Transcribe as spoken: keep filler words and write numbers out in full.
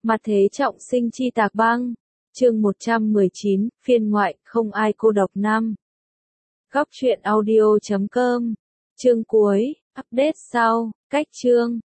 Mặt thế trọng sinh chi tạc băng. Chương một trăm mười chín, phiên ngoại, không ai cô độc năm. Góc truyện audio chấm com. Chương cuối, update sau, cách chương.